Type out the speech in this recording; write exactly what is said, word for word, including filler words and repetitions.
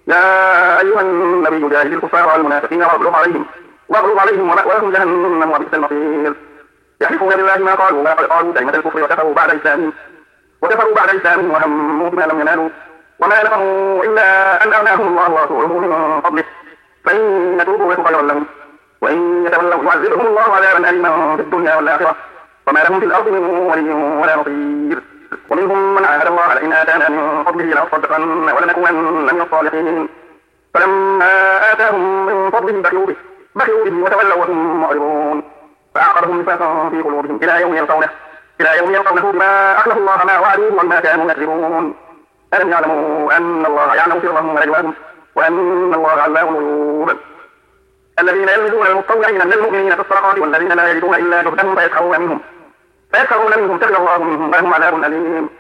يا أيها النبي جاهد الكفار والمنافقين واغلظ عليهم واغلظ عليهم ومأواهم جهنم وبئس المصير. يحلفون بالله ما قالوا ولقد قالوا كلمة الكفر وكفروا بعد إسلامهم وكفروا بعد إسلامهم وهموا بما لم ينالوا وما نفروا إلا أن أغناهم الله ورسوله من فضله فإن يتوبوا يك خيرا لهم وإن يتولوا يعذبهم الله عذابا أليما في الدنيا والآخرة وما لهم في الأرض من ولي ولا نصير. ومنهم من عاهد الله لئن آتانا من فضله لنصدقن ولنكونن من الصالحين فلما آتاهم من فضله بخلوا به بخلوا به وتولوا وهم معرضون فأعقبهم نفاقا في قلوبهم إلى يوم يلقونه إلى يوم يلقونه بما أخلفوا الله ما وعدوه وما كانوا يكذبون. ألم يعلموا أن الله يعلم سرهم ونجواهم وأن الله علام الغيوب. الذين يلمزون المتطوعين من المؤمنين في الصدقات والذين لا يجدون إلا جهدهم فيسخرون منهم فيسخرون منهم سخر الله منهم ولهم عذاب أليم.